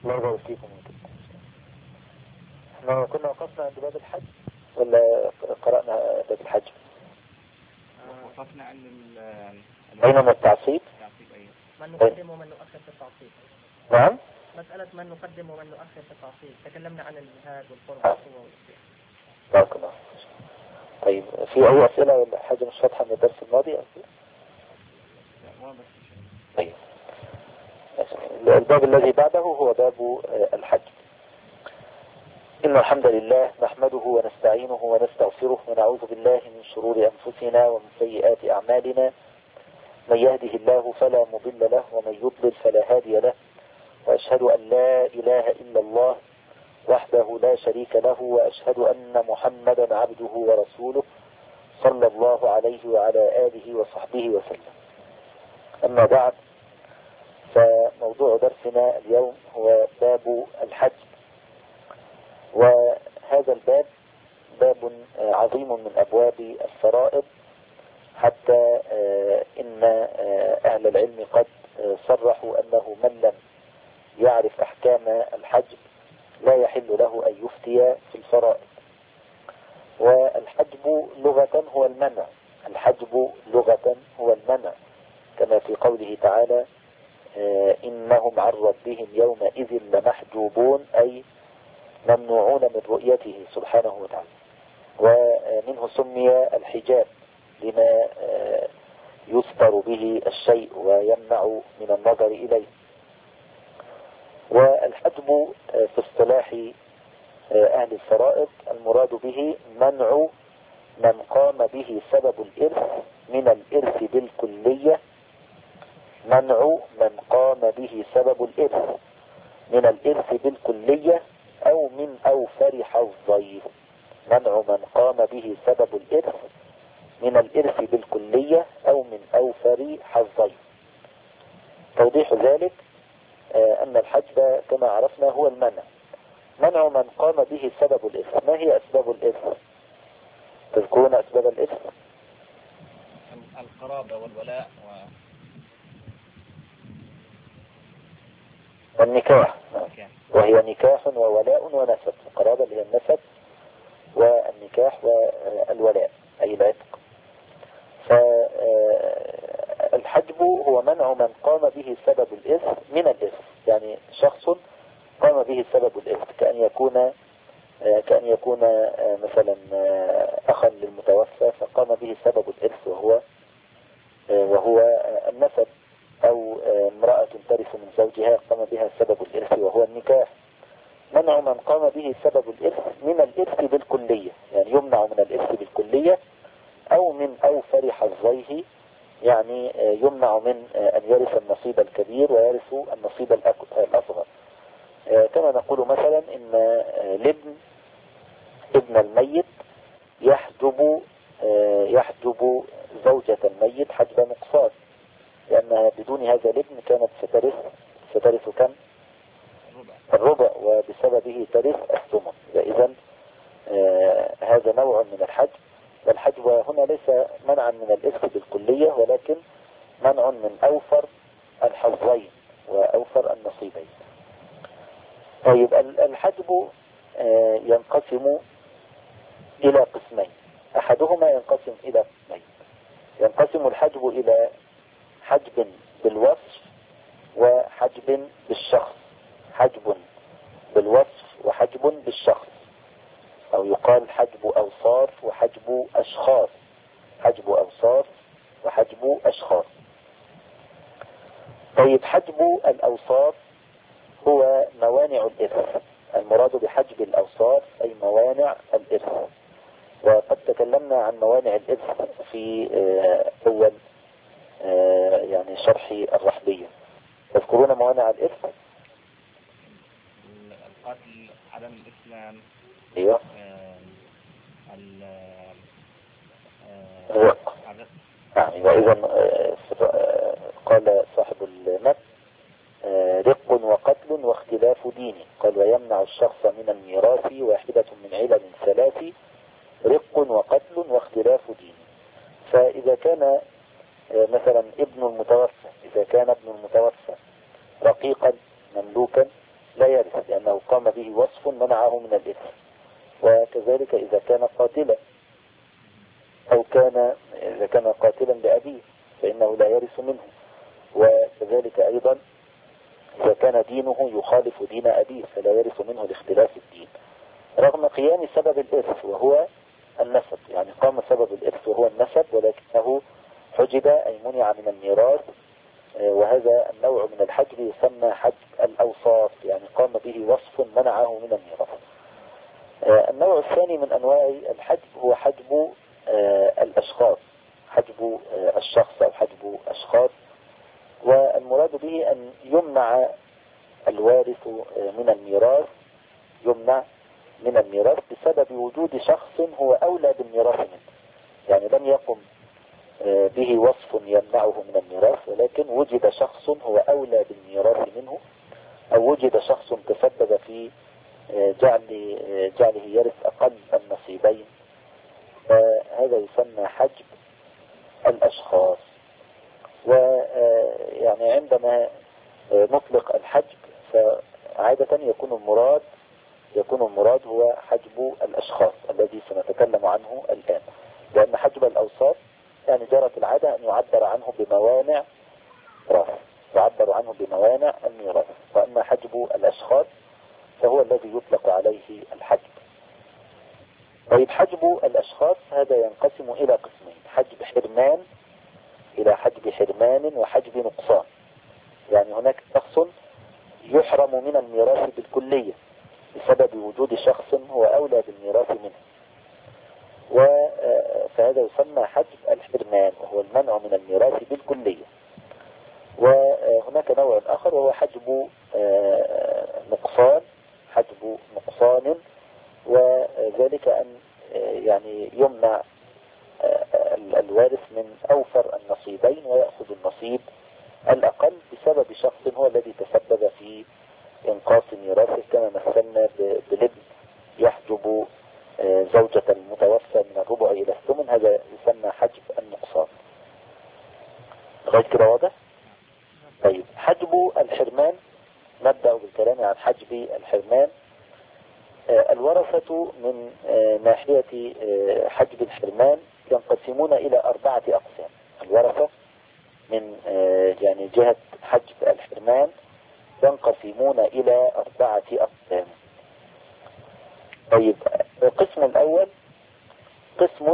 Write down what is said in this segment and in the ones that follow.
الله يبارك فيكم. احنا كنا وقفنا عند باب الحج ولا قرأنا باب الحج؟ وقفنا عند بينما التعصيب من نقدم ومن نؤخر في التعصيب. نعم. مسألة من نقدم ومن نؤخر في التعصيب تكلمنا عن الجهاد والقرب والقوة والإسلام. بارك الله. طيب في أي أسئلة ولا حاجة مش واضحة من الدرس الماضي؟ طيب الباب الذي بعده هو باب الحج. إن الحمد لله نحمده ونستعينه ونستغفره ونعوذ بالله من شرور أنفسنا ومن سيئات أعمالنا. من يهده الله فلا مضل له ومن يضلل فلا هادي له، وأشهد أن لا إله إلا الله وحده لا شريك له، وأشهد أن محمدا عبده ورسوله صلى الله عليه وعلى آله وصحبه وسلم. أما بعد، فموضوع درسنا اليوم هو باب الحج، وهذا الباب باب عظيم من أبواب الفرائض، حتى إن أهل العلم قد صرحوا أنه من لم يعرف أحكام الحج لا يحل له أن يفتي في الفرائض. والحجب لغة هو المنع، الحجب لغة هو المنع، كما في قوله تعالى إنهم عن ربهم يومئذ لمحجوبون، أي ممنوعون من رؤيته سبحانه وتعالى. ومنه سمي الحجاب لما يستر به الشيء ويمنع من النظر إليه. والحجب في اصطلاح أهل الفرائض المراد به منع من قام به سبب الإرث من الإرث بالكلية، منع من قام به سبب الإرث من الإرث بالكلية أو من أوفر حظيه. منع من قام به سبب الإرث من الإرث بالكلية أو من أوفر حظيه. توضيح ذلك أن الحجب كما عرفنا هو المنع، منع من قام به سبب الإرث. ما هي أسباب الإرث؟ تذكرون أسباب الإرث؟ القرابة والولاء والنكاح، وهي نكاح وولاء ونسب. القرابة اللي هي النسب، والنكاح والولاء أي العتق. فالحجب هو منع من قام به سبب الإرث من الإرث، يعني شخص قام به سبب الإرث، كأن يكون مثلا أخا للمتوفى فقام به سبب الإرث وهو النسب، أو امرأة ترث من زوجها قام بها سبب الإرث وهو النكاح. منع من قام به سبب الإرث من الإرث بالكلية، يعني يمنع من الإرث بالكلية، أو من أوفر حظيه، يعني يمنع من أن يرث النصيب الكبير ويرث النصيب الأصغر. كما نقول مثلا إن ابن الميت يحجب زوجة الميت حجب نقصان، لأنها بدون هذا الابن كانت سترث كم؟ الربع، وبسببه ترث الثمن. إذن هذا نوع من الحجب. والحجب هنا ليس منعا من الإرث بالكلية، ولكن منع من أوفر الحظين وأوفر النصيبين. طيب الحجب ينقسم إلى قسمين، أحدهما ينقسم إلى قسمين. ينقسم الحجب إلى حجب بالوصف وحجب بالشخص. حجب بالوصف وحجب بالشخص، أو يقال حجب أوصاف وحجب أشخاص. حجب أوصاف وحجب أشخاص. طيب حجب الأوصاف هو موانع الإرث. المراد بحجب الأوصاف أي موانع الإرث، وقد تكلمنا عن موانع الإرث في أول يعني شرح الرحبية. تذكرون موانع الإرث؟ القتل، عدم الإسلام، ايوه، الرق. يعني وإذا قال صاحب المتن رق وقتل واختلاف ديني. قال ويمنع الشخص من الميراث واحدة من علل ثلاث، رق وقتل واختلاف ديني. فإذا كان مثلا ابن المتوفى رقيقا مملوكا لا يرث لأنه قام به وصف منعه من الإثم. وكذلك إذا كان قاتلا أو إذا كان قاتلا لأبيه فإنه لا يرث منه. وكذلك أيضا إذا كان دينه يخالف دين أبيه فلا يرث منه لاختلاف الدين رغم قيام سبب الإرث وهو النسب. يعني قام سبب الإرث وهو النسب ولكنه حجب أي منع من الميراث. وهذا النوع من الحجب يسمى حجب الأوصاف، يعني قام به وصف منعه من الميراث. النوع الثاني من أنواع الحجب هو حجب الأشخاص، حجب الشخص أو حجب أشخاص. والمراد به أن يمنع الوارث من الميراث، يمنع من الميراث بسبب وجود شخص هو أولى بالميراث منه. يعني لم يقم به وصف يمنعه من الميراث ولكن وجد شخص هو أولى بالميراث منه، أو وجد شخص تسبب في جعله يرث أقل النصيبين، فهذا يسمى حجب الأشخاص. ويعني عندما نطلق الحجب فعادة يكون المراد هو حجب الأشخاص الذي سنتكلم عنه الآن، لأن حجب الأوصاف يعني جرت العادة أن يعبر عنه بموانع الميراث. وأما حجب الأشخاص فهو الذي يطلق عليه الحجب. طيب حجب الأشخاص هذا ينقسم إلى قسمين: حجب حرمان إلى حجب حرمان وحجب نقصان. يعني هناك شخص يحرم من الميراث بالكلية بسبب وجود شخص هو أولى بالميراث منه، فهذا يسمى حجب الحرمان وهو المنع من الميراث بالكلية. وهناك نوع آخر وهو حجب نقصان، وذلك أن يعني يمنع الوارث من أوفر النصيبين ويأخذ النصيب الأقل بسبب شخص هو الذي تسبب في إنقاص ميراثه، كما مثلنا بلبن يحجب زوجة المتوفى من الربع إلى الثمن، هذا يسمى حجب النقصان. لغاية كده واضح؟ طيب حجب الحرمان، نبدأ بالكلام عن حجب الحرمان. الورثة من ناحية حجب الحرمان ينقسمون إلى 4 أقسام. الورثة من يعني جهة حجب الحرمان ينقسمون إلى 4 أقسام. طيب القسم الأول قسم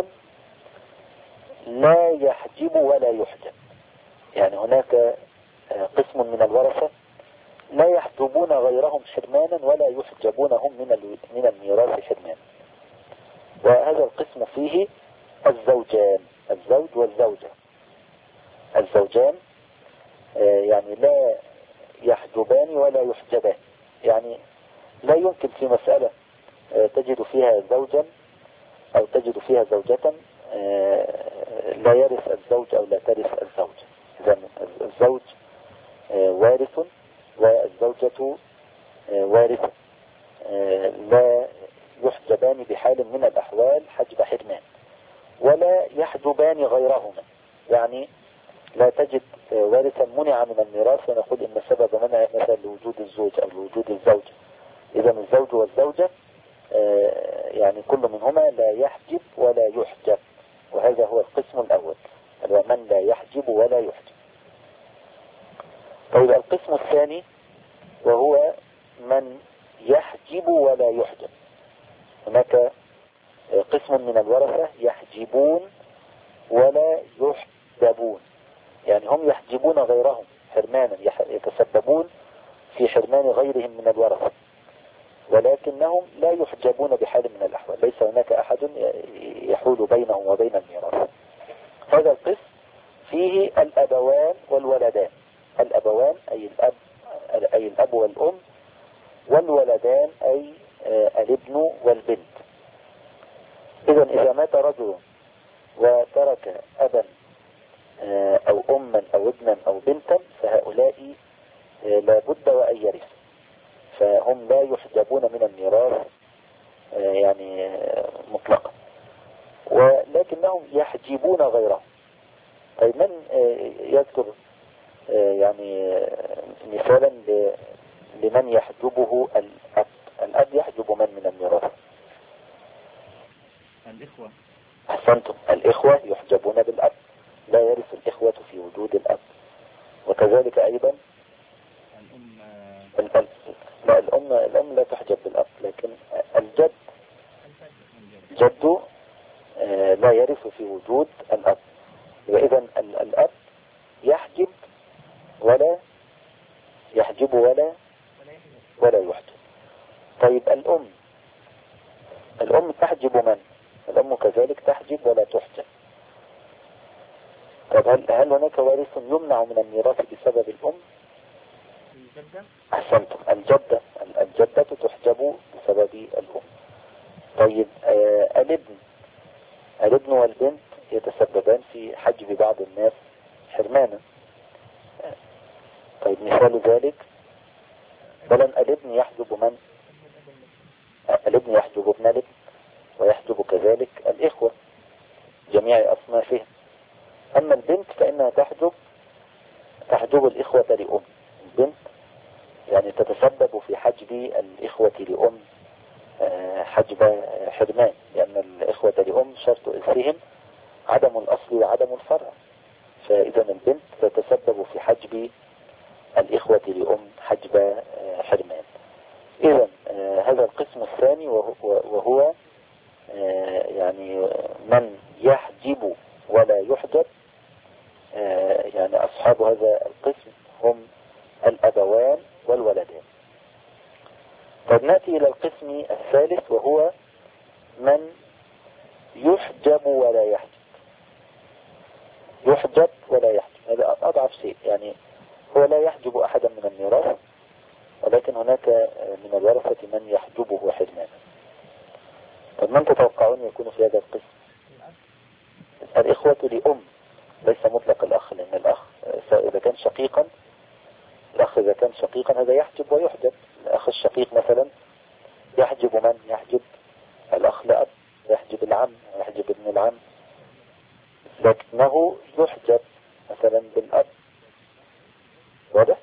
لا يحجب ولا يحجب. يعني هناك قسم من الورثة لا يحجبون غيرهم حرمانا ولا يحجبون هم من الميراث حرمانا. وهذا القسم فيه الزوجان، الزوج والزوجة. الزوجان يعني لا يحجبان ولا يحجبان، يعني لا يمكن في مسألة تجد فيها زوجا أو تجد فيها زوجة لا يرث الزوج أو لا ترث الزوجة. إذن الزوج وارث والزوجة وارثة، لا يحجبان بحال من الأحوال حجب حرمان، ولا يحجبان غيرهما. يعني لا تجد وارثا منع من الميراث ونقول إن سبب منع مثلا لوجود الزوج أو لوجود الزوجة. إذن الزوج والزوجة يعني كل منهما لا يحجب ولا يحجب، وهذا هو القسم الأول، هو من لا يحجب ولا يحجب. طيب القسم الثاني وهو من يحجب ولا يحجب. هناك قسم من الورثة يحجبون ولا يحجبون، يعني هم يحجبون غيرهم حرمانا، يتسببون في حرمان غيرهم من الورثة، ولكنهم لا يحجبون بحال من الأحوال، ليس هناك أحد يحول بينهم وبين الميراث. هذا القسم فيه الأبوان والولدان. الأبوان أي الأب والأم، والولدان أي الابن والبنت. إذا مات رجل وترك أبا أو أما أو ابنا أو بنتا فهؤلاء لا بد وأن يرثوا، فهم لا يحجبون من الميراث يعني مطلقا، ولكنهم يحجبون غيرهم. طيب من يذكر يعني مثالا لمن يحجبه الأب. الأب يحجب من الميراث؟ الإخوة. أحسنتم، الإخوة يحجبون بالأب، لا يرث الإخوة في وجود الأب. وكذلك أيضا الأم. لا، الأم لا تحجب بالأب، لكن الجد لا يرث في وجود الأب. وإذا الأب يحجب ولا يحجب ولا يحجب. طيب الأم تحجب من؟ الأم كذلك تحجب ولا تحجب. طب هل هناك وارث يمنع من الميراث بسبب الأم؟ أحسنتم، الجدة تحجب بسبب الأم. طيب الابن والبنت يتسببان في حجب بعض الناس حرمانا. طيب مثال ذلك بل الابن يحجب من؟ الابن يحجب ابن الابن، ويحجب كذلك الإخوة جميع أصنافهم. أما البنت فإنها تحجب الإخوة لأم. البنت يعني تتسبب في حجب الإخوة لأم حجب حرمان، لأن الإخوة لأم شرط إرثهم عدم الأصل وعدم الفرع، فإذا البنت تتسبب في حجب الإخوة لأم حجب حرمان. إذا هذا القسم الثاني وهو يعني من يحجب ولا يحجب، يعني أصحاب هذا القسم هم الأبوان والولدان. طب نأتي إلى القسم الثالث وهو من يحجب ولا يحجب. يحجب ولا يحجب هذا أضعف شيء، يعني هو لا يحجب أحدا من الميراث، ولكن هناك من الورثة من يحجبه حرمانا. طب من تتوقعون يكون في هذا القسم؟ الإخوة لأم، ليس مطلق الأخ، لأن الأخ إذا كان شقيقا، الأخ إذا كان شقيقا هذا يحجب ويحجب. الأخ الشقيق مثلا يحجب من؟ يحجب الأخ لأب، يحجب العم، يحجب ابن العم، لكنه يحجب مثلا بالأب، واضح؟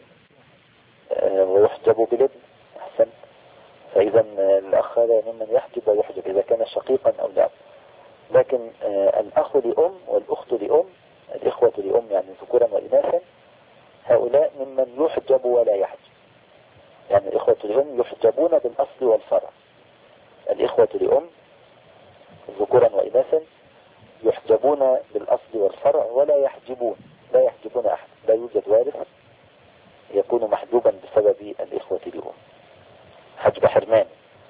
ويحجب بالابن. أحسن. فإذا الأخ هذا ممن يحجب ويحجب إذا كان شقيقا أو لأب. لكن الأخ لأم والأخت لأم، الإخوة لأم يعني ذكورا وإناثا، هؤلاء ممن يحجب ولا يحجب. يعني الإخوة لأم يحجبون بالأصل والفرع. الإخوة لأم ذكورا وإناثا يحجبون بالأصل والفرع ولا يحجبون أحد، لا يوجد وارث يكون محجوبا بسبب الإخوة لأم حجب حرمان.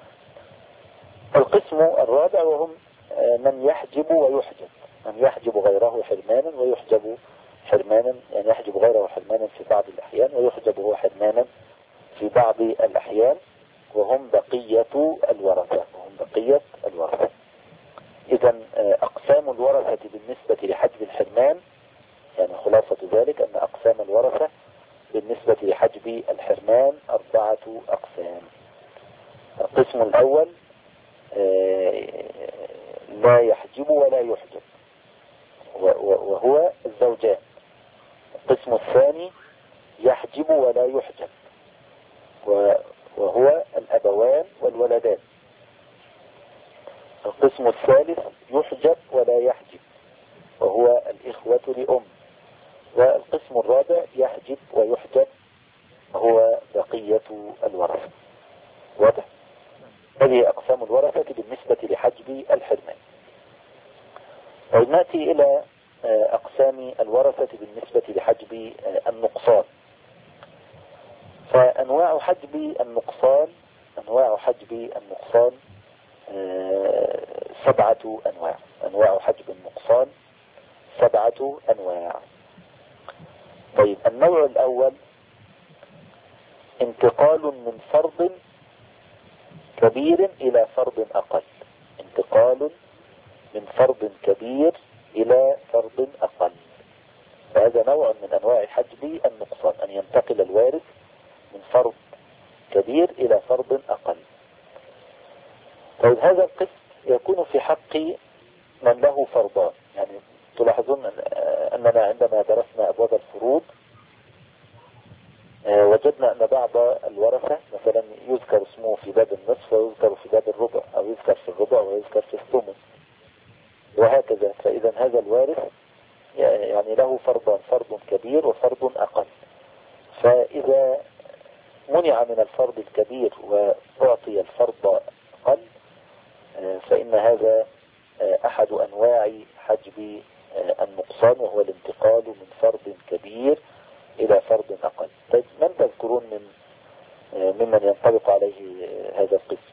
القسم الرابع وهم من يحجب ويحجب، من يحجب غيره حرمانا ويحجب حرمانا، يعني يحجب غيره حرمانا في بعض الأحيان ويحجب هو حرمانا في بعض الأحيان، وهم بقية الورثة. إذا أقسام الورثة بالنسبة لحجب الحرمان، يعني خلاصة ذلك أن أقسام الورثة بالنسبة لحجب الحرمان 4 أقسام. القسم الأول لا يحجب ولا يحجب، وهو الزوجان. القسم الثاني يحجب ولا يحجب، وهو الأبوان والولدان. القسم الثالث يحجب ولا يحجب، وهو الإخوة لأم. والقسم الرابع يحجب ويحجب، وهو بقية الورثة. واضح؟ هذه أقسام الورثة بالنسبة لحجب الحرمان. طيب نأتي إلى أقسام الورثة بالنسبة لحجب النقصان. فأنواع حجب النقصان 7 أنواع. أنواع حجب النقصان 7 أنواع. طيب النوع الأول انتقال من فرض كبير إلى فرض أقل. انتقال من فرض كبير إلى فرض أقل، فهذا نوع من أنواع حجب النقصان، أن ينتقل الوارث من فرض كبير إلى فرض أقل. طيب هذا القسم يكون في حق من له فرضان. يعني تلاحظون أننا عندما درسنا أبواب الفروض وجدنا أن بعض الورثة مثلا يذكر اسمه في باب النصف ويذكر في باب الربع، أو يذكر في الربع ويذكر في الثمن، وهكذا. فإذا هذا الوارث يعني له فرضان، فرض كبير وفرض أقل. فإذا منع من الفرض الكبير وأعطي الفرض أقل، فإن هذا أحد أنواع حجب النقصان، وهو الانتقال من فرض كبير إلى فرض أقل. طيب من تذكرون ممن ينطبق عليه هذا القسم؟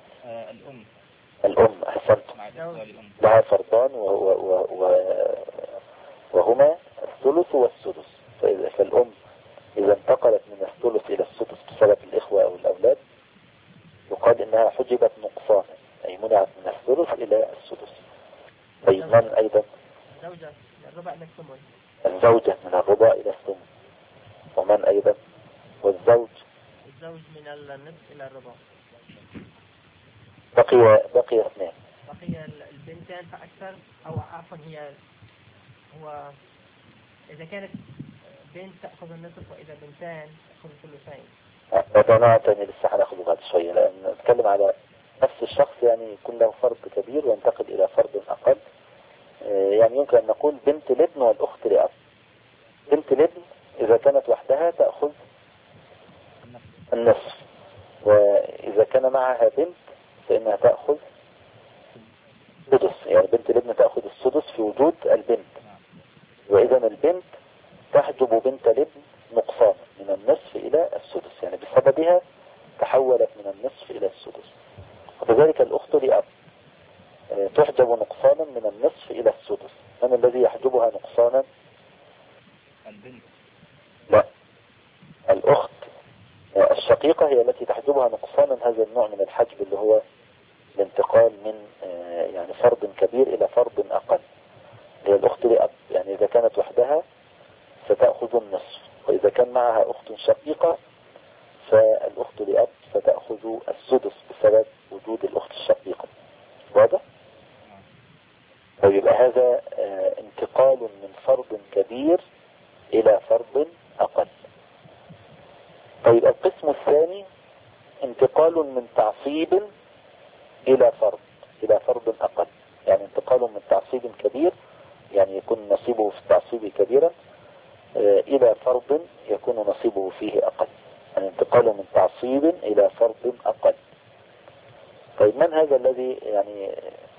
الأم. أحسنتم، لها فرضان وهما الثلث والسدس. فالأم إذا انتقلت من الثلث إلى السدس بسبب الإخوة أو الأولاد يقال إنها حجبت نقصانا، أي منعت من الثلث إلى السدس. طيب من أيضا؟ زوجة من الربع إلى الثمن. الزوجة من الربع إلى الثمن. ومن أيضا؟ والزوج؟ الزوج من النصف إلى الربع. بقي اثنين. بقي البنتان فأكثر، أو عفوا هو إذا كانت بنت تأخذ النصف، وإذا بنتان تأخذ الثلثين. موضوعنا تاني لسه هناخده بعد شوية، لأن نتكلم على نفس الشخص يعني يكون له فرض كبير وينتقل إلى فرض أقل. يعني يمكن أن نقول بنت الابن والأخت لأب. بنت الابن إذا كانت وحدها تأخذ النصف، وإذا كان معها بنت فإنها تأخذ السدس. يعني بنت الابن تأخذ السدس في وجود البنت، وإذا البنت تحجب بنت الابن نقصان من النصف إلى السدس، يعني بسببها تحولت من النصف إلى السدس. وكذلك الأخت لأب تحجب نقصانا من النصف إلى السدس. من الذي يحجبها نقصانا؟ البنت. لا، الأخت الشقيقة هي التي تحجبها نقصانا هذا النوع من الحجب، اللي هو الانتقال من يعني فرض كبير إلى فرض أقل. هي الأخت لأب، يعني إذا كانت وحدها ستأخذ النصف، وإذا كان معها أخت شقيقة فالأخت لأب ستأخذ السدس بسبب وجود الأخت الشقيقة. واضح؟ ويبقى هذا انتقال من فرض كبير إلى فرض أقل. طيب القسم الثاني انتقال من تعصيب إلى فرض أقل. يعني انتقال من تعصيب كبير، يعني يكون نصيبه في التعصيب كبيرا، إلى فرض يكون نصيبه فيه أقل. يعني انتقال من تعصيب إلى فرض أقل. طيب من هذا الذي يعني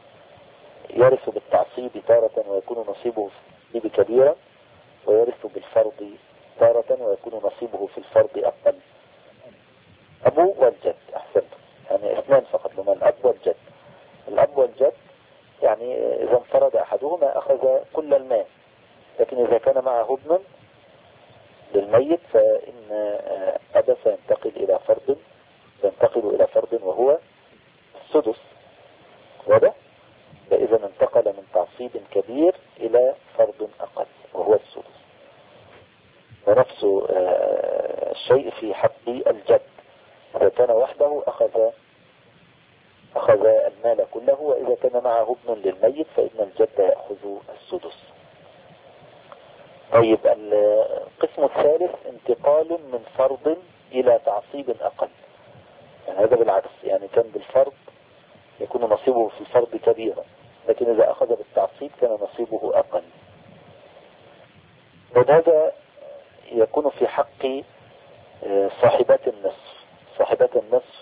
يرث بالتعصيب تارة ويكون نصيبه في التعصيب كبيرا، ويرث بالفرض تارة ويكون نصيبه في الفرض أقل؟ أبو والجد. أحسنت، يعني اثنان فقط لما الأب والجد. الأب والجد يعني إذا انفرد أحدهما أخذ كل المال، لكن إذا كان معه ابن للميت فإن أبا سينتقل إلى فرض وهو السدس. واضح؟ فإذا انتقل من تعصيب كبير إلى فرض أقل وهو السدس. ونفس الشيء في حق الجد، إذا كان وحده أخذ المال كله، وإذا كان معه ابن للميت فإن الجد يأخذ السدس. طيب القسم الثالث انتقال من فرض إلى تعصيب أقل. يعني هذا بالعكس، يعني كان بالفرض يكون نصيبه في الفرض كبيرا، لكن إذا أخذ بالتعصيب كان نصيبه أقل. وهذا يكون في حق صاحبات النصف. صاحبات النصف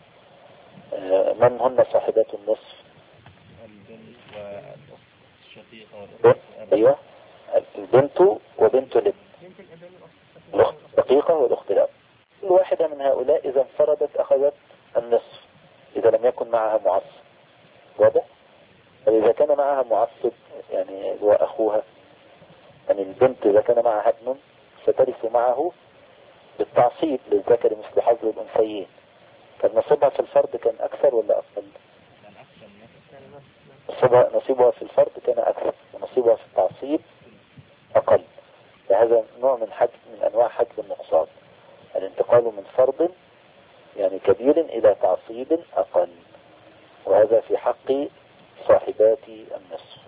من هن صاحبات النصف؟ البنت والأخت الشقيقة والأخت. أيوة، البنت وبنت الابن، الأخت الشقيقة والأخت الأب. كل واحدة من هؤلاء إذا انفردت أخذت النصف إذا لم يكن معها معصب. واضح؟ فإذا كان معها معصب يعني هو أخوها، يعني البنت إذا كان معها ابن سترث معه بالتعصيب للذكر مثل حظ الأنثيين. كان نصيبها في الفرد كان أكثر ولا أقل؟ نصيبها في الفرد كان أكثر، ونصيبها في التعصيب أقل. فهذا نوع من أنواع حجب النقصان، الانتقال من فرض يعني كبير إلى تعصيب أقل، وهذا في حق صاحبات النصف.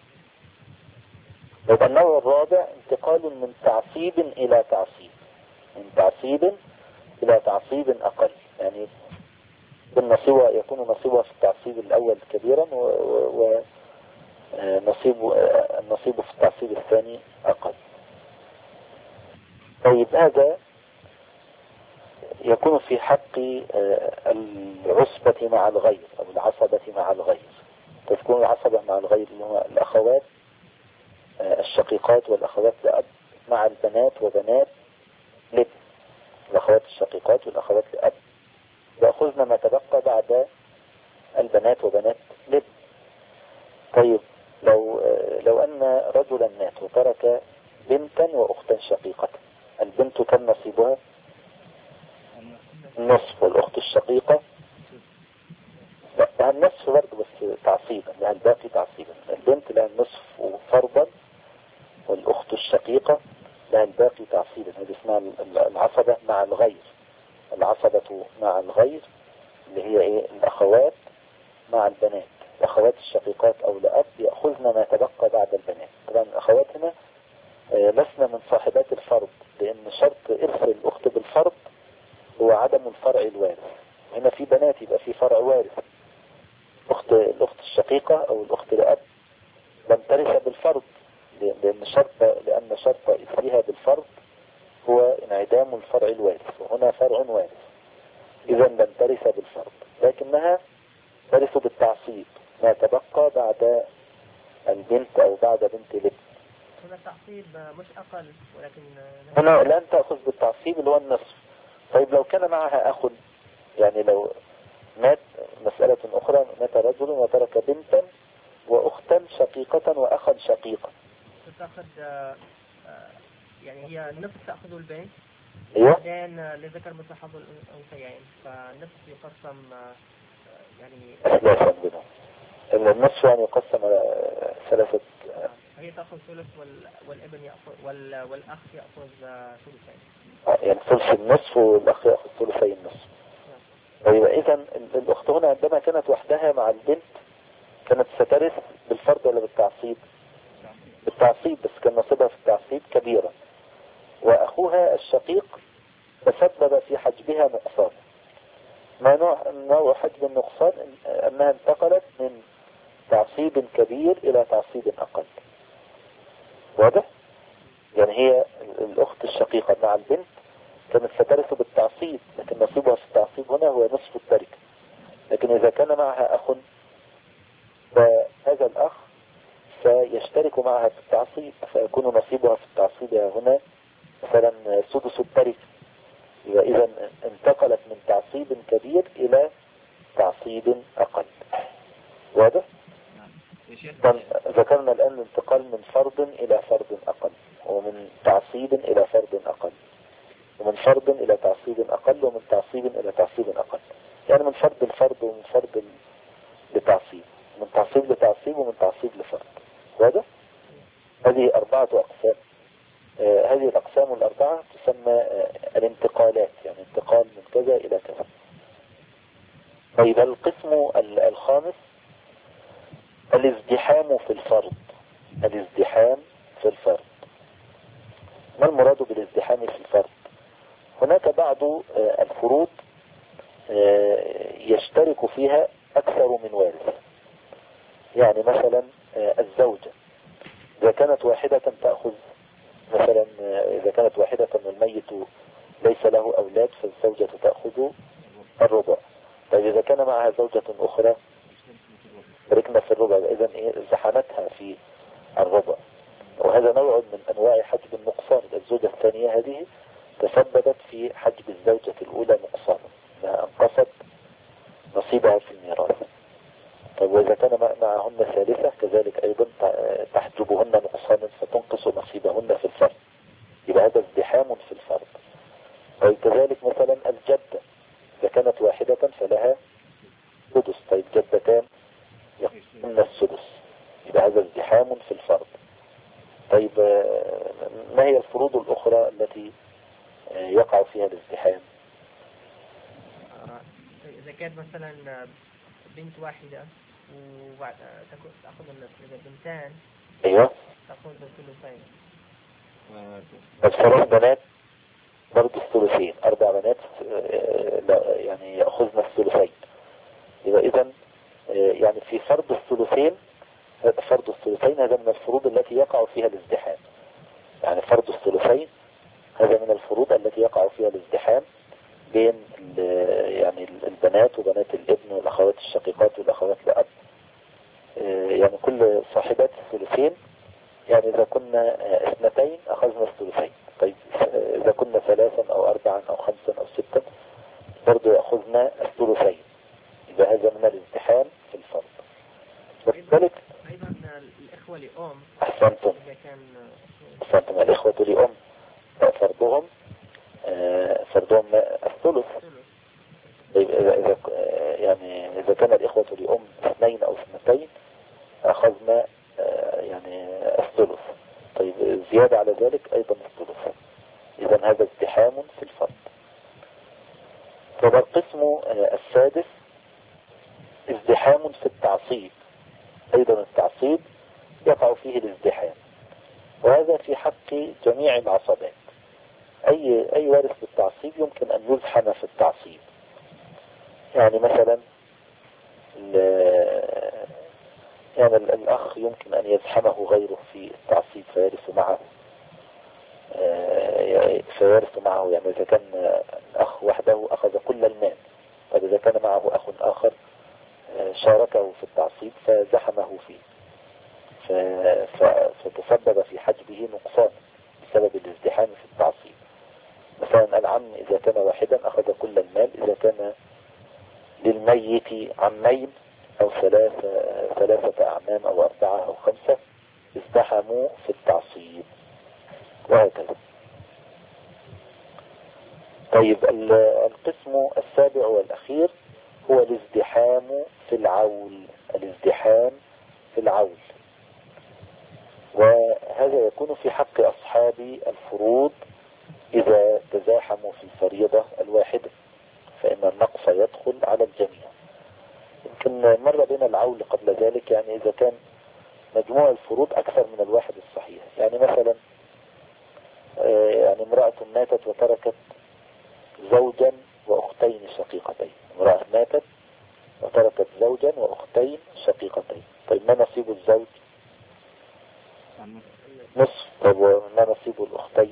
يبقى النوع الرابع انتقال من تعصيب إلى تعصيب. من تعصيب إلى تعصيب أقل. يعني يكون نصيبها في التعصيب الأول كبيرا النصيب في التعصيب الثاني أقل. طيب هذا يكون في حق العصبة مع الغير أو العصبة مع الغير. تكون العصبة مع الغير اللي هو الأخوات الشقيقات والأخوات لأب مع البنات وبنات لب. الأخوات الشقيقات والأخوات لأب يأخذن ما تبقى بعد البنات وبنات لب. طيب لو أن رجلا مات وترك بنتا وأختا شقيقة، البنت كم نصيبها؟ النصف، والأخت الشقيقة لها النصف برضه بس تعصيبا، لها الباقي تعصيبا. البنت لها النصف فرضا، والأخت الشقيقة لها الباقي تعصيبا. هذه اسمها العصبة مع الغير. العصبة مع الغير اللي هي ايه؟ الأخوات مع البنات. الأخوات الشقيقات أو لأب يأخذن ما تبقى بعد البنات. طبعا الأخوات هنا لسنا من صاحبات الفرض، لأن شرط إرث الأخت بالفرض هو عدم الفرع الوارث. هنا في بنات يبقى في فرع وارث. الأخت الشقيقة أو الأخت لأب لم ترث بالفرض، لأن شرط إرثها بالفرض هو انعدام الفرع الوارث، وهنا فرع وارث، إذا لم ترث بالفرض، لكنها ترث بالتعصيب ما تبقى بعد البنت أو بعد بنت الابن. هنا التعصيب مش أقل، ولكن هنا الآن تأخذ بالتعصيب اللي هو النصف. طيب لو كان معها أخ، يعني لو مات مسألة أخرى، مات رجل وترك بنتا وأختا شقيقة وأخا شقيقا، تأخذ يعني هي النصف تأخذ البنت، أيوة، بعدين لذكر مثل حظ الأنثيين، فالنصف يقسم يعني ثلاثة بينهم. إن النصف يعني يقسم على ثلاثة. هي تأخذ ثلث والابن يأخذ والأخ يأخذ ثلثين. يعني ثلث النصف والأخ يأخذ ثلثي النصف. طيب إذا الأخت هنا عندما كانت وحدها مع البنت كانت سترث بالفرض ولا بالتعصيب؟ بالتعصيب، بس كان نصيبها في التعصيب كبيرا. وأخوها الشقيق تسبب في حجبها نقصان. ما نوع حجب النقصان؟ أنها انتقلت من تعصيب كبير إلى تعصيب أقل. واضح؟ يعني هي الأخت الشقيقة مع البنت كانت سترث بالتعصيب، لكن نصيبها في التعصيب هنا هو نصف التركة. لكن إذا كان معها أخ فهذا الأخ سيشترك معها في التعصيب، فيكون نصيبها في التعصيب هنا مثلا سدس التركة. إذا انتقلت من تعصيب كبير إلى تعصيب أقل. واضح؟ ذكرنا الآن الانتقال من فرض إلى فرض أقل، ومن تعصيب إلى فرض أقل، ومن فرض إلى تعصيب أقل، ومن تعصيب إلى تعصيب أقل. يعني من فرض الفرض ومن فرض لتعصيب، من تعصيب لتعصيب، ومن تعصيب لفرض. واضح؟ هذه 4 أقسام. هذه الأقسام الأربعة تسمى الانتقالات، يعني انتقال من كذا إلى كذا. طيب القسم الخامس الازدحام في الفرض. الازدحام في الفرض. ما المراد بالازدحام في الفرض؟ هناك بعض الفروض يشترك فيها أكثر من وارث. يعني مثلا الزوجة إذا كانت واحدة تأخذ، مثلا إذا كانت واحدة والميت ليس له أولاد فالزوجة تأخذ الربع. طيب إذا كان معها زوجة أخرى شاركنا في الربع، إذن زحمتها في الربع. وهذا نوع من أنواع حجب النقصان. الزوجة الثانية هذه تسببت في حجب الزوجة الأولى نقصانا، أنها أنقصت نصيبها في الميراث. طيب وإذا كان معهن ثالثة كذلك أيضا تحجبهن نقصانا فتنقص نصيبهن في الفرض. يبقى هذا ازدحام في الفرض. طيب كذلك مثلا الجدة إذا كانت واحدة فلها سدس، طيب جدتان يقومن السدس، يبقى هذا ازدحام في الفرض. طيب ما هي الفروض الأخرى التي يقع فيها الازدحام؟ إذا كانت مثلا بنت واحدة وبعد تأخذ النصف، إذا بنتان أيوة تأخذ الثلثين. طب 3 بنات برضه الثلثين، 4 بنات يعني يأخذن الثلثين. يبقى إذن يعني في فرض الثلثين، فرض الثلثين هذا من الفروض التي يقع فيها الازدحام. يعني فرض الثلثين هذا من الفروض التي يقع فيها الازدحام بين يعني البنات وبنات الابن والأخوات الشقيقات والأخوات الأب. يعني كل صاحبات الثلثين، يعني إذا كنا 2 أخذنا الثلثين. طيب إذا كنا 3 أو 4 أو 5 أو 6 برضو يأخذنا الثلثين. يبقى هذا من الازدحام في الفرض. وذلك أيضا الإخوة لأم أحسنتم، إذا كان أحسنتم، الإخوة لأم فرضهم الثلث. طيب يعني إذا كان الإخوة لأم 2 أو 2 أخذنا يعني الثلث. طيب زيادة على ذلك أيضا الثلث. إذا هذا ازدحام في الفرض. والقسم السادس ازدحام في التعصيب. أيضا التعصيب يقع فيه الازدحام، وهذا في حق جميع العصبات. أي وارث بالتعصيب يمكن أن يزحم في التعصيب. يعني مثلا يعني الأخ يمكن أن يزحمه غيره في التعصيب فيرث معه. يعني إذا كان الأخ وحده أخذ كل المال، طيب إذا كان معه أخ آخر شاركه في التعصيب فزحمه فيه فتسبب في حجبه نقصان بسبب الازدحام في التعصيب. مثلا العم إذا كان واحدا أخذ كل المال، إذا كان للميت عمين أو 3 أعمام أو 4 أو 5 ازدحموا في التعصيب، وهكذا. طيب القسم السابع والأخير هو الازدحام في العول. الازدحام في العول، وهذا يكون في حق أصحاب الفروض إذا تزاحموا في الفريضة الواحدة، فإن النقص يدخل على الجميع. يمكن مر بنا العول قبل ذلك، يعني إذا كان مجموع الفروض أكثر من الواحد الصحيح. يعني مثلا يعني امرأة ماتت وتركت زوجا وأختين شقيقتين. امرأة ماتت وتركت زوجا وأختين شقيقتين. طيب ما نصيب الزوج؟ نصف. طيب وما نصيب الأختين؟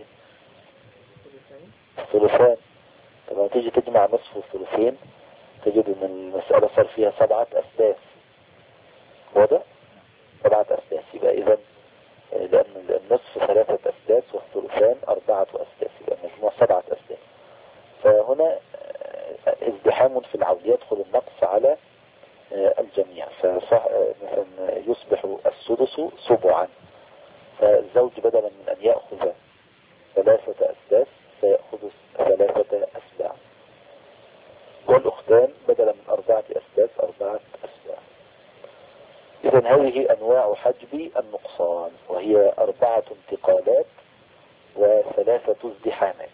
ثلثان. طب لما تيجي تجمع نصف والثلثين تجد ان المسألة صار فيها 7 أسداس. واضح؟ 7 أسداس. يبقى إذا لأن النصف 3 أسداس والثلثان 4 أسداس، يبقى المجموع 7 أسداس. فهنا ازدحام في العول، يدخل النقص على الجميع. مثلا يصبح السدس سبعا، فالزوج بدلا من أن يأخذ 3 أسداس سيأخذ 3 أسباع، والأختان بدلا من 4 أسداس 4 أسباع. إذن هذه أنواع حجب النقصان، وهي 4 انتقالات و3 ازدحامات.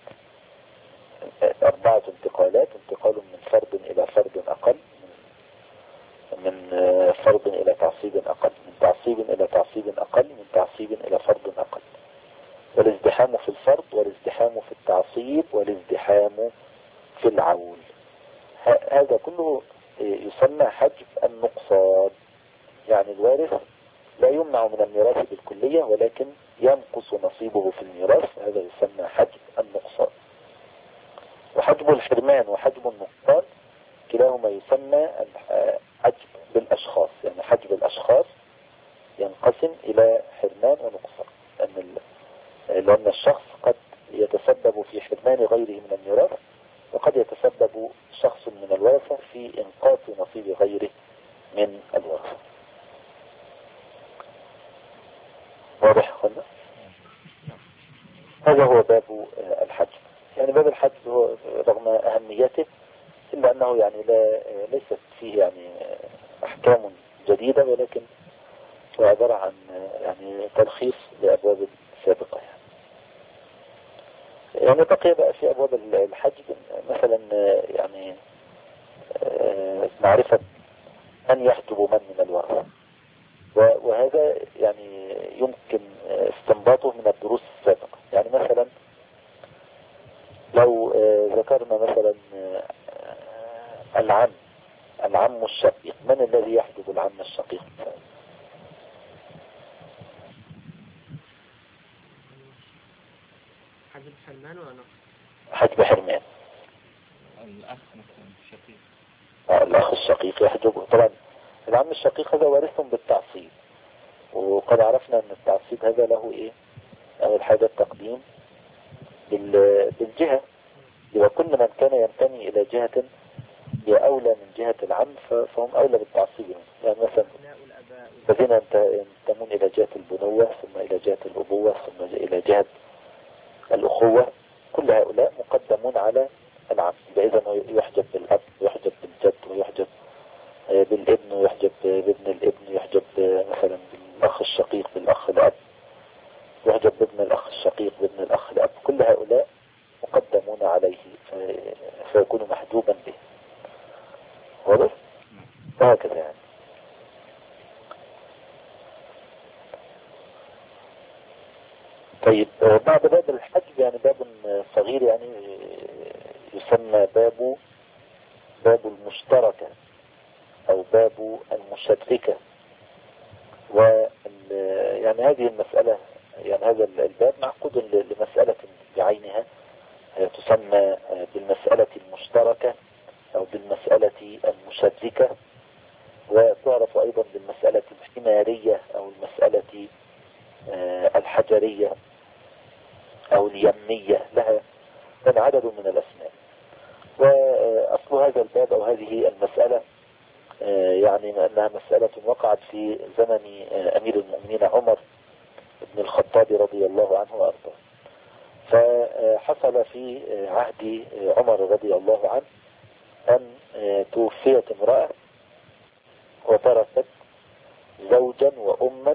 4 انتقالات: انتقال من فرد إلى فرد أقل، من فرد إلى تعصيب أقل، من تعصيب إلى تعصيب أقل، من تعصيب إلى فرد أقل. والازدحام في الفرد، والازدحام في التعصيب، والازدحام في العول. هذا كله يسمى حجب النقصان. يعني الوارث لا يمنع من الميراث بالكلية، ولكن ينقص نصيبه في الميراث، هذا يسمى حجب النقصان. وحجب الحرمان وحجب النقصان كلاهما يسمى حجب بالأشخاص. يعني حجب الأشخاص ينقسم إلى حرمان ونقصان، لأن الشخص قد يتسبب في حرمان غيره من الميراث، وقد يتسبب شخص من الورثة في إنقاص نصيب غيره من الورثة. واضح أخوانا؟ هذا هو باب الحجب. يعني باب الحجب هو رغم أهميته إلا أنه يعني ليست فيه يعني أحكام جديدة، ولكن هو عبارة عن يعني تلخيص لأبواب سابقة. يعني بقي بقى في أبواب الحجب مثلا يعني معرفة من يحجب من الورثة، وهذا يعني يمكن استنباطه من الدروس السابقة. يعني مثلا لو ذكرنا مثلا العم الشقيق، من الذي يحجب العم الشقيق؟ حجب حرمان ولا حجب حرمان. الأخ مثلا شقيق. الأخ الشقيق يحجبه. طبعا العم الشقيق هذا وارث بالتعصيب، وقد عرفنا أن التعصيب هذا له إيه؟ أول حاجة التقديم بالجهة، يبقى كل من كان ينتمي إلى جهة هي أولى من جهة العم فهم أولى بالتعصيب. يعني مثلا الذين ينتمون إلى جهة البنوة ثم إلى جهة الأبوة ثم إلى جهة الأخوة، كل هؤلاء مقدمون على العم. إذا يحجب بالأب ويحجب بالجد ويحجب بالابن ويحجب بابن الابن، يحجب مثلا بالأخ الشقيق بالأخ الأب، يحجب بابن الأخ الشقيق بابن الأخ الأب، كل هؤلاء مقدمون عليه فيكون محجوبا به. واضح؟ وهكذا يعني. طيب بعد باب الحجب يعني باب صغير يعني يسمى باب المشتركة أو باب المشتركة. يعني هذه المسألة، يعني هذا الباب معقود لمسألة بعينها تسمى بالمسألة المشتركة أو بالمسألة المشتركة، وتعرف أيضا بالمسألة الحمارية أو المسألة الحجرية أو اليمية، لها عدد من الأسماء. وأصل هذا الباب أو هذه المسألة يعني أنها مسألة وقعت في زمن أمير المؤمنين عمر بن الخطاب رضي الله عنه وأرضاه. فحصل في عهد عمر رضي الله عنه أن توفيت امرأة وتركت زوجا وأما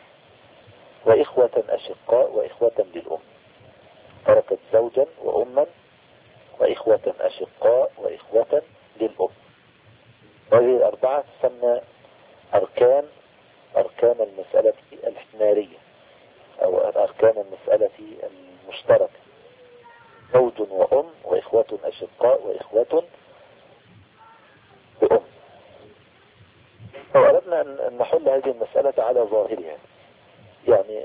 وإخوة أشقاء وإخوة للأم. تركت زوجا وأما وإخوة أشقاء وإخوة للأم. وهذه الأربعة تسمى أركان المسألة الحمارية أو أركان المسألة المشتركة: زوج وأم وإخوة أشقاء وإخوة لأم. وأردنا أن نحل هذه المسألة على ظاهرها، يعني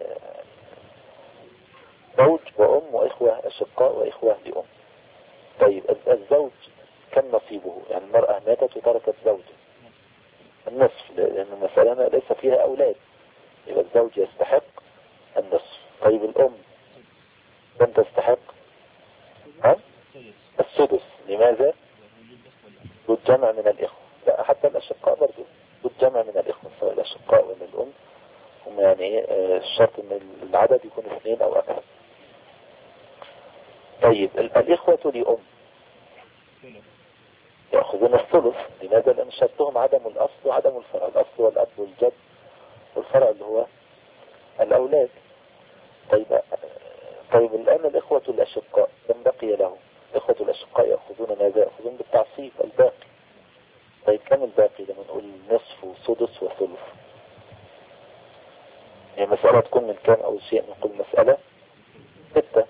زوج وأم وإخوة أشقاء وإخوة لأم. طيب الزوج كم نصيبه؟ يعني المرأة ماتت وتركت زوجا، النصف، لأن المسألة ليس فيها أولاد، يبقى الزوج يستحق النصف. طيب الأم لم تستحق السدس. لماذا؟ بالجمع من الإخوة. لا، حتى الأشقاء برضو بالجمع من الإخوة، سواء الأشقاء ولا الأم هم يعني الشرط أن العدد يكون 2 أو أكثر. طيب الإخوة لأم يأخذون الثلث. لماذا؟ لأن شرطهم عدم الأصل وعدم الفرع. الأصل والأب والجد، والفرع اللي هو الأولاد. طيب الآن الإخوة الأشقاء كم بقي لهم؟ الإخوة الأشقاء يأخذون ماذا؟ يأخذون بالتعصيب الباقي. طيب كم الباقي لما نقول نصف وسدس وثلث؟ يعني مسألة تكون من كام؟ أول شيء نقول مسألة 6،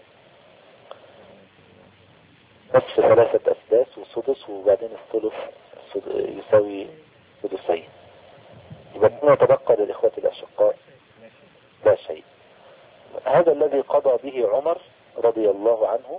نصف 3 أسداس وسدس، وبعدين الثلث يساوي سدسين. يبقى ما يتبقى للإخوة الأشقاء لا شيء. هذا الذي قضى به عمر رضي الله عنه،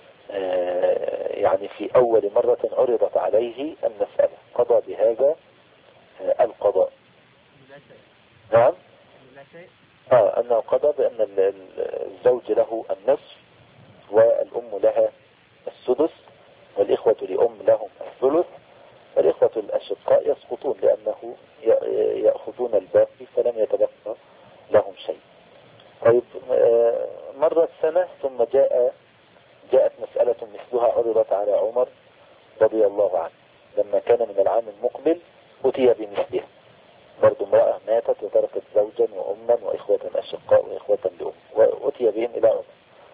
يعني في أول مرة عرضت عليه المسألة قضى بهذا القضاء. نعم، أنه قضى بأن الزوج له النصف والأم لها السدس والإخوة لأم لهم الثلث، والإخوة الأشقاء يسقطون لأنه يأخذون الباقي فلم يتبقى لهم شيء. طيب مرت سنة ثم جاءت مسألة مثلها عرضت على عمر رضي الله عنه لما كان من العام المقبل، أتي بمثلها. برضو امرأة ماتت وتركت زوجا وأما وإخوة أشقاء وإخوة لأم، وأتي بهم إلى عمر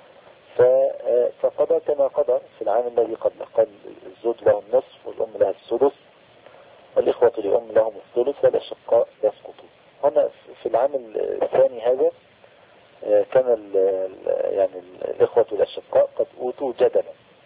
فقضى كما قضى في العام الذي قبله. قال الزوج له النصف والأم لها السدس والإخوة لأم لهم الثلث والأشقاء يسقطون. هنا في العام الثاني هذا كان يعني الإخوة الأشقاء قد أوتوا جدلا،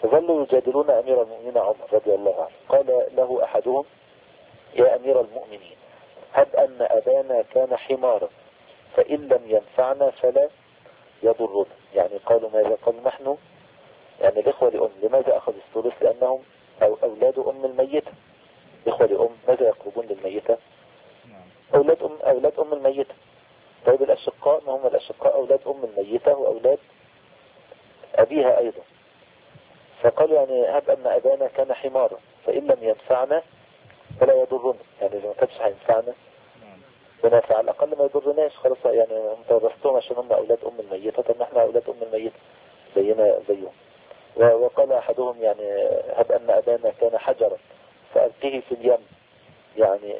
فظلوا يجادلون أمير المؤمنين عمر رضي الله عنه. قال له أحدهم: يا أمير المؤمنين، هب أن أبانا كان حمارا فإن لم ينفعنا فلا يضرنا. يعني قالوا ماذا؟ قالوا نحن يعني الإخوة لأم، لماذا أخذ الثلث؟ لأنهم أولاد أم الميتة. إخوة لأم ماذا يقربون للميتة؟ أولاد أم الميتة. طيب الأشقاء، ما هم الأشقاء؟ أولاد أم الميتة وأولاد أبيها أيضا. فقالوا يعني هب أن أبانا كان حمارا فإن لم ينفعنا فلا يضرنا، يعني إذا ما كانش هينفعنا ونافع على الأقل ما يضرناش، خلاص يعني متورثتهم عشان هم أولاد أم الميتة، طب احنا أولاد أم الميتة زينا زيهم. وقال أحدهم يعني هب أن أبانا كان حجرا فألقيه في اليم، يعني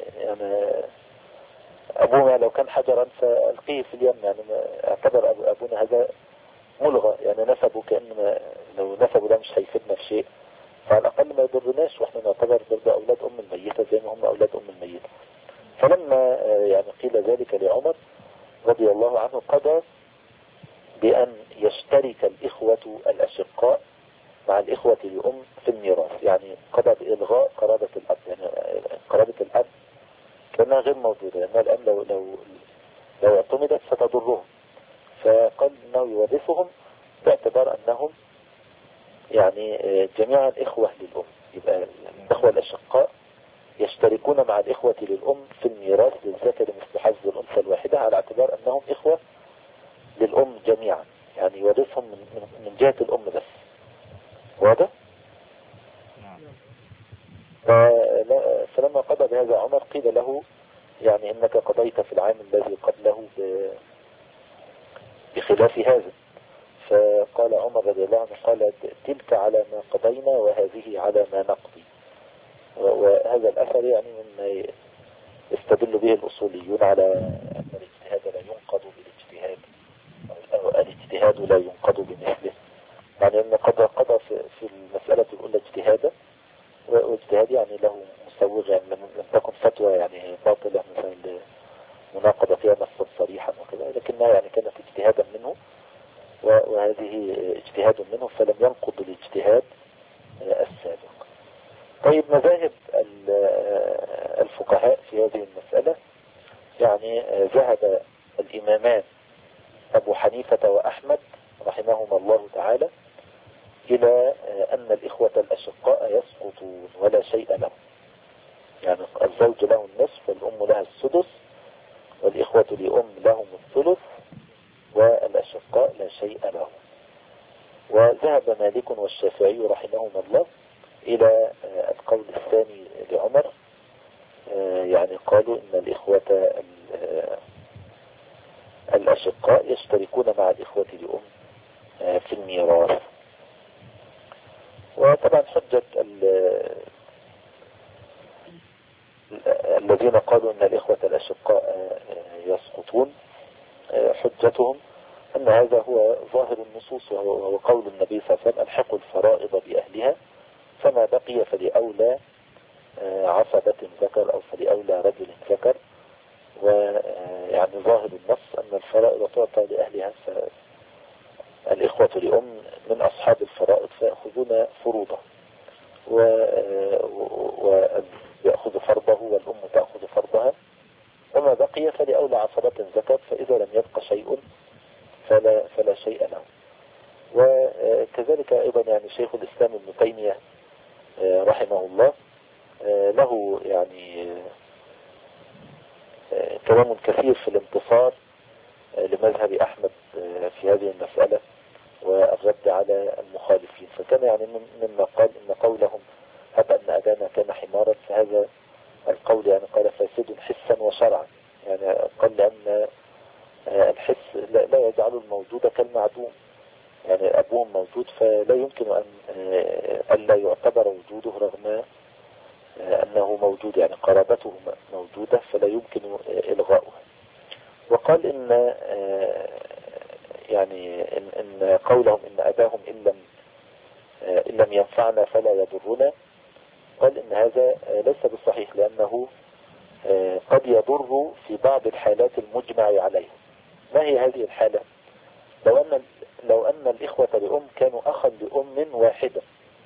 أبونا لو كان حجرا فألقيه في اليم، يعني اعتبر أبونا هذا ملغى، يعني نسبه كأن لو نسبه ده مش هيفيدنا في شيء، فعلى الأقل ما يضرناش واحنا نعتبر برضه أولاد أم الميتة زي ما هم أولاد أم الميتة. فلما يعني قيل ذلك لعمر رضي الله عنه قضى بأن يشترك الإخوة الأشقاء مع الإخوة لأم في الميراث، يعني قضى بإلغاء قرابة الأب، يعني قرابة الأب كأنها غير موجودة، لأنها الآن لو اعتمدت ستضرهم، فقال إنه يورثهم باعتبار أنهم يعني جميعا إخوة للأم. يبقى الإخوة الأشقاء يشتركون مع الإخوة للأم في الميراث للذكر مثل حظ الأنثى الواحدة، على اعتبار أنهم إخوة للأم جميعا، يعني يورثهم من جهة الأم بس. واضح؟ فلما قضى بهذا عمر قيل له يعني إنك قضيت في العام الذي قبله بخلاف هذا. فقال عمر رضي الله عنه قال تلك على ما قضينا وهذه على ما نقضي. وهذا الأثر يعني مما يستدل به الأصوليون على أن الاجتهاد لا ينقض بالاجتهاد، أو الاجتهاد لا ينقض بمثله، يعني أن قضى في المسألة الأولى اجتهادا، واجتهاد يعني له مسوغ، يعني لم تكن فتوى يعني باطلة مثلا مناقضة فيها نصا صريحا وكذا، لكنها يعني كانت اجتهادا منه، وهذه اجتهاد منه فلم ينقض الاجتهاد السابق. طيب مذاهب الفقهاء في هذه المسألة، يعني ذهب الإمامان أبو حنيفة وأحمد رحمهما الله تعالى إلى أن الإخوة الأشقاء يسقطون ولا شيء لهم، يعني الزوج له النصف والأم لها السدس والإخوة لأم لهم الثلث والأشقاء لا شيء لهم. وذهب مالك والشافعي رحمهما الله إلى القول الثاني لعمر، يعني قالوا إن الإخوة الأشقاء يشتركون مع الإخوة لأم في الميراث. وطبعا حجة الذين قالوا ان الإخوة الأشقاء يسقطون حجتهم ان هذا هو ظاهر النصوص، وهو قول النبي صلى الله عليه وسلم الحقوا الفرائض بأهلها فما بقي فلأولى عصبة ذكر أو فلأولى رجل ذكر. ويعني ظاهر النص أن الفرائض تعطى لأهلها، فالإخوة لأم من أصحاب الفرائض فيأخذون فروضه، ويأخذ فرضه والأم تأخذ فرضها، وما بقي فلأولى عصبة ذكر، فإذا لم يبق شيء فلا شيء له. وكذلك أيضا يعني شيخ الإسلام ابن تيمية رحمه الله له يعني كلام كثير في الانتصار لمذهب أحمد في هذه المسألة والرد على المخالفين. فكان يعني مما قال إن قولهم هب أن أبانا كان حمارا، فهذا القول يعني قال فاسد حسا وشرعا، يعني قال لأن الحس لا يجعل الموجود كالمعدوم، يعني أبوهم موجود فلا يمكن أن لا يعتبر وجوده رغم أنه موجود، يعني قرابته موجودة فلا يمكن إلغاؤها. وقال إن يعني إن قولهم إن أباهم إن لم ينفعنا فلا يضرنا، قال إن هذا ليس بالصحيح، لأنه قد يضر في بعض الحالات المجمع عليها. ما هي هذه الحالة؟ لو أن الإخوة لأم كانوا أخا لأم واحدة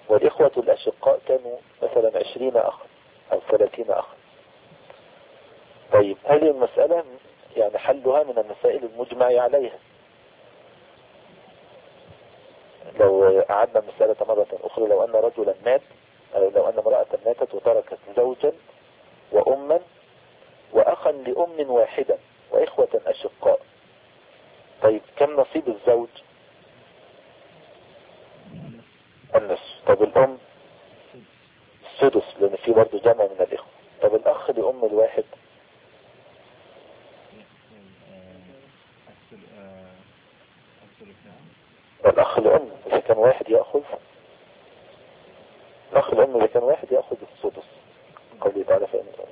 والإخوة الأشقاء كانوا مثلا 20 أخا أو 30 أخا. طيب هذه المسألة يعني حلها من المسائل المجمع عليها. لو أعدنا المسألة مرة أخرى، لو أن رجلا مات أو لو أن امرأة ماتت وتركت زوجا وأما وأخا لأم واحدة وإخوة أشقاء، طيب كم نصيب الزوج؟ النصف. طب الأم؟ السدس، لأن في برضه جمع من الإخوة. طب الأخ لأم الواحد؟ الأخ لأم إذا كان واحد يأخذ، الأخ لأم إذا كان واحد يأخذ السدس. قوله تعالى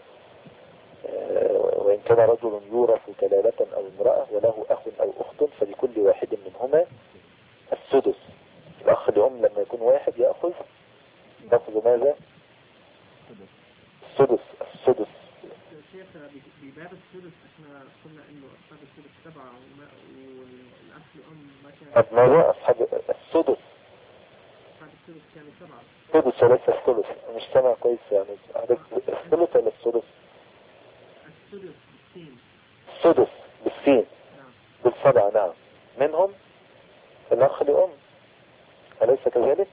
وإن كان رجل يورث كلالة أو امرأة وله أخ أو أخت فلكل واحد منهما السدس. الأخ لأم لما يكون واحد يأخذ ماذا؟ السدس. السدس. شيخ بباب السدس احنا قلنا انه اصحاب السدس 7 والاخ لأم ما كان. ماذا؟ أصحاب السدس. اصحاب السدس كانوا 7. السدس وليس الثلث. مش سامع كويس يعني. الثلث ولا السدس؟ السدس بالسين. السدس بالسين. نعم. بالسبعة نعم. منهم الأخ لأم، أليس كذلك؟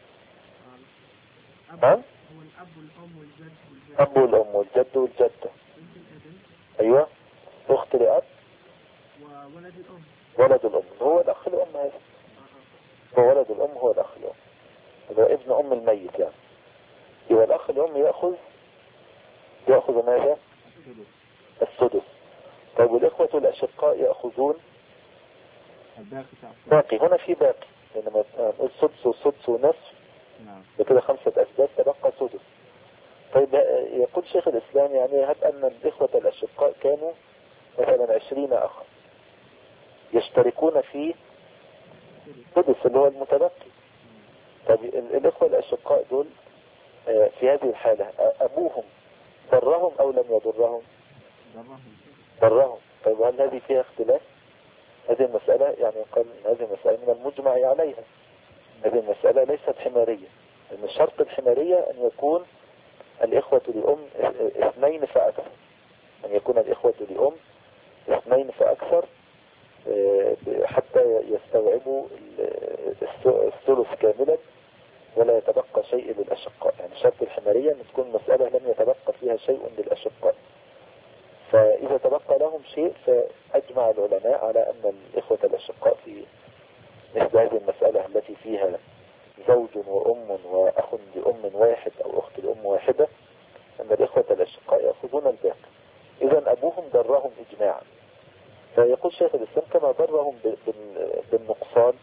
نعم. هو الأب والأم والجد أب والأم والجد والجدة. أيوة. أخت لأب وولد الأم. ولد الأم هو الأخ لأم. هذا هو ولد الأم، هو الأخ لأم، هو ابن أم الميت يعني. يبقى الأخ لأم يأخذ ماذا؟ السدس. طيب والإخوة الأشقاء يأخذون باقي. هنا في باقي، لأنما السدس والسدس ونصف بكده 5 أسداد تبقى سدس. طيب يقول شيخ الإسلام يعني هب أن الإخوة الأشقاء كانوا مثلا 20 أخا يشتركون في سدس اللي هو المتبقي. طيب الإخوة الأشقاء دول في هذه الحالة أبوهم ضرهم أو لم يضرهم؟ ضرهم. طيب هل هذه فيها اختلاف؟ هذه المسألة يعني قال هذه المسألة من المجمع عليها. هذه المسألة ليست حمارية، لأن شرط الحمارية أن يكون الإخوة لأم 2 فأكثر، أن يكون الإخوة لأم 2 فأكثر حتى يستوعبوا الثلث كاملا ولا يتبقى شيء للأشقاء. يعني شرط الحمارية أن تكون مسألة لم يتبقى فيها شيء للأشقاء. فإذا تبقى لهم شيء فأجمع العلماء على أن الإخوة الأشقاء في مثل هذه المسألة التي فيها زوج وأم وأخ لأم واحد أو أخت لأم واحدة، أن الإخوة الأشقاء يأخذون الباقي. إذا أبوهم ضرهم إجماعا. فيقول شيخ الإسلام كما ضرهم بالنقصان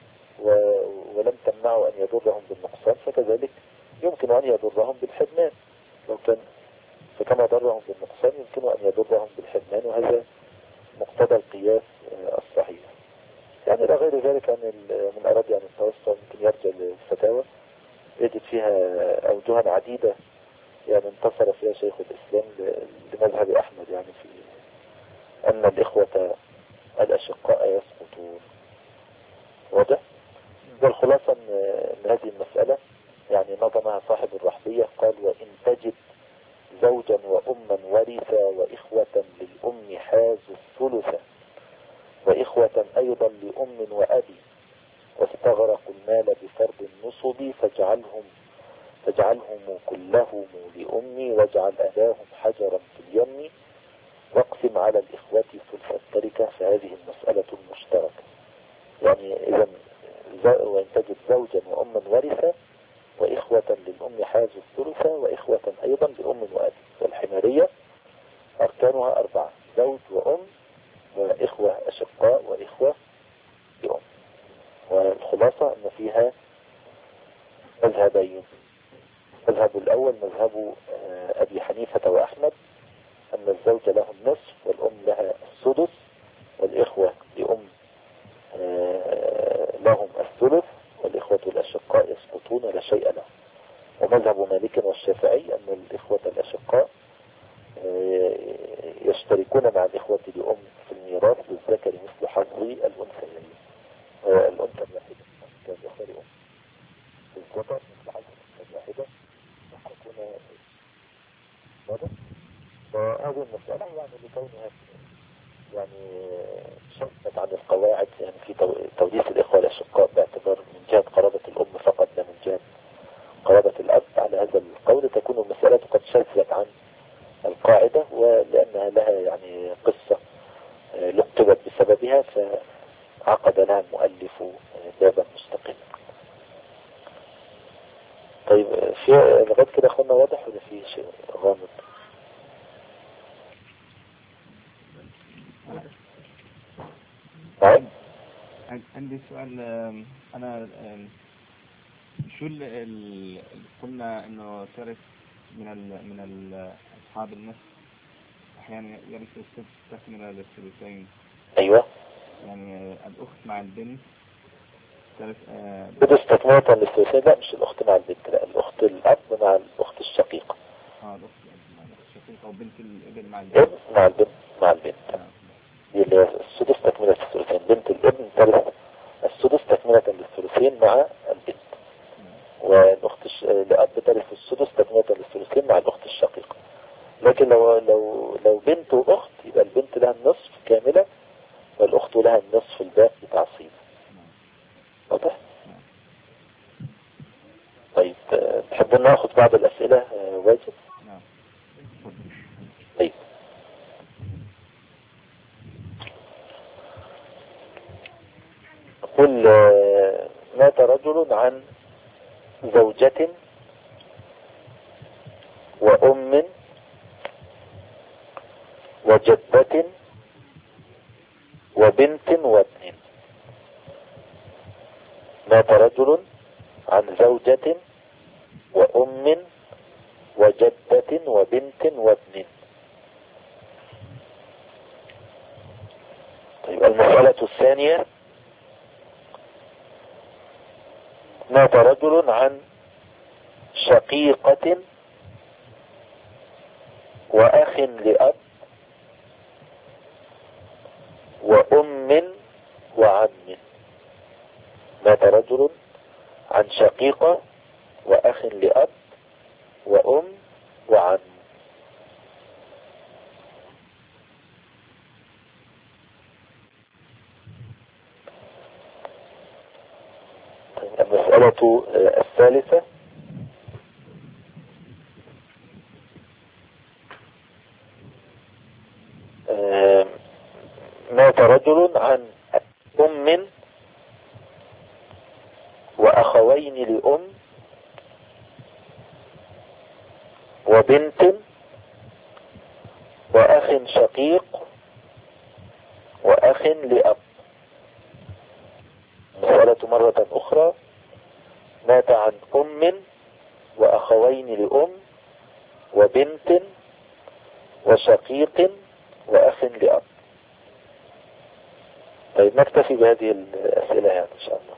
ولم تمنعوا أن يضرهم بالنقصان فكذلك يمكن أن يضرهم بالحرمان لو كان. فكما ضرهم بالنقصان يمكن أن يضرهم بالحرمان، وهذا مقتضى القياس الصحيح. يعني لا غير ذلك أن من أراد يعني التوسع ممكن يرجع للفتاوى يجد فيها أوجها عديدة يعني انتصر فيها شيخ الإسلام لمذهب أحمد يعني في أن الإخوة الأشقاء يسقطون. واضح؟ والخلاصة من هذه المسألة يعني نظمها صاحب الرحبية قال وإن تجد زوجا وأما ورثا وإخوة للأم حازوا الثلث وإخوة أيضا لأم وأبي واستغرقوا المال بفرض النصب فاجعلهم كلهم لأمي واجعل أباهم حجرا في اليم واقسم على الإخوة ثلث التركة. فهذه المسألة المشتركة. يعني إذا وإن تجد زوجا وأما ورثا وإخوة للأم حازوا الثلث وإخوة أيضا لأم وأبي. والحمارية أركانها 4: زوج وأم وإخوة أشقاء وإخوة لأم. والخلاصة أن فيها مذهبين. مذهب الأول مذهب أبي حنيفة وأحمد أن الزوج له النصف والأم لها السدس والإخوة لأم لهم الثلث والإخوة الأشقاء يسقطون لا شيء لهم. ومذهب مالك والشافعي أن الإخوة الأشقاء يشتركون مع الإخوة لأم في الميراث للذكر مثل حظ الأنثيين. الأنثى الواحدة كان الإخوة لأم الذكر مثل حظ هذه المسألة يعني لكونها يعني شدت عن القواعد، يعني في توريث الإخوة الأشقاء باعتبار من جهة قرابة الأم فقط لا من جهة قرابة الأب، على هذا القول تكون المسألة قد شذت عن القاعدة، ولأنها لها يعني قصة لقبت بسببها فعقد لها المؤلف بابا مستقلا. طيب في لغاية كده أخونا واضح ولا في شيء غامض؟ نعم. عندي سؤال. أنا شو قلنا إنه ترث من أصحاب النفس أحيانا يرث السدس تكملة للثلثين. أيوة. يعني الأخت مع البنت ترث بدس تكملة للثلثين. لا مش الأخت مع البنت، لا الأخت الأب مع الأخت الشقيقة. الأخت مع الأخت الشقيقة أو بنت الابن مع البنت. مع البنت مع البنت. دي اللي هي السدس تكملة للثلثين. بنت الابن ترث السدس تكملة للثلثين مع البنت. والأخت الأب ترث السدس تكملة للثلثين مع الأخت الشقيقة. لكن لو بنت وأخت يبقى البنت لها النصف كاملة والأخت لها النصف الباقي تعصيب. واضح؟ طيب تحبون ناخذ بعض الأسئلة واجب؟ طيب قل مات رجل عن زوجة وأم وجدة وبنت وابن. مات رجل عن زوجة وأم وجدة وبنت وابن. طيب المسألة الثانية: مات رجل عن شقيقة وأخ لأب وأم وعم. مات رجل عن شقيقة وأخ لأب وأم وعم. المسألة الثالثة: مات رجل عن أم وأخوين لأم وبنت وأخ شقيق وأخ لأب. مسألة مرة أخرى: مات عن أم وأخوين لأم وبنت وشقيق وأخ لأب. طيب نكتفي بهذه الأسئلة يعني إن شاء الله.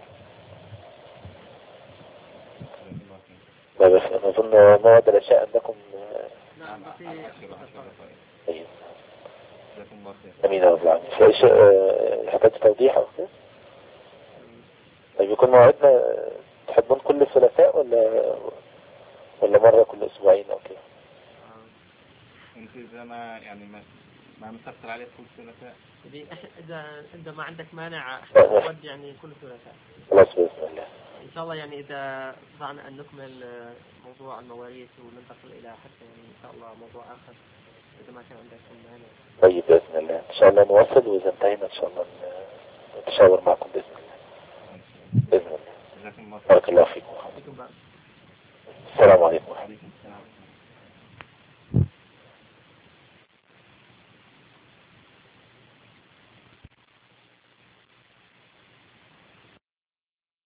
طيب أظن مواد الأشياء عندكم. نعم. طيب أمين يا رب العالمين. في شيء يحتاج توضيح أو كده؟ طيب يكون موعدنا تحبون كل ثلاثاء ولا مرة كل أسبوعين أو كده؟ انت إذا ما مسكر عليك كل ثلاثاء، إذا ما عندك مانع ود يعني كل ثلاثاء. خلاص بإذن الله إن شاء الله. يعني إذا استطعنا أن نكمل موضوع المواريث وننتقل إلى حتى يعني إن شاء الله موضوع آخر إذا ما كان عندك مانع. طيب بإذن الله إن شاء الله نواصل، وإذا انتهينا إن شاء الله نتشاور معكم بإذن الله. بإذن الله. بارك الله فيكم. السلام عليكم.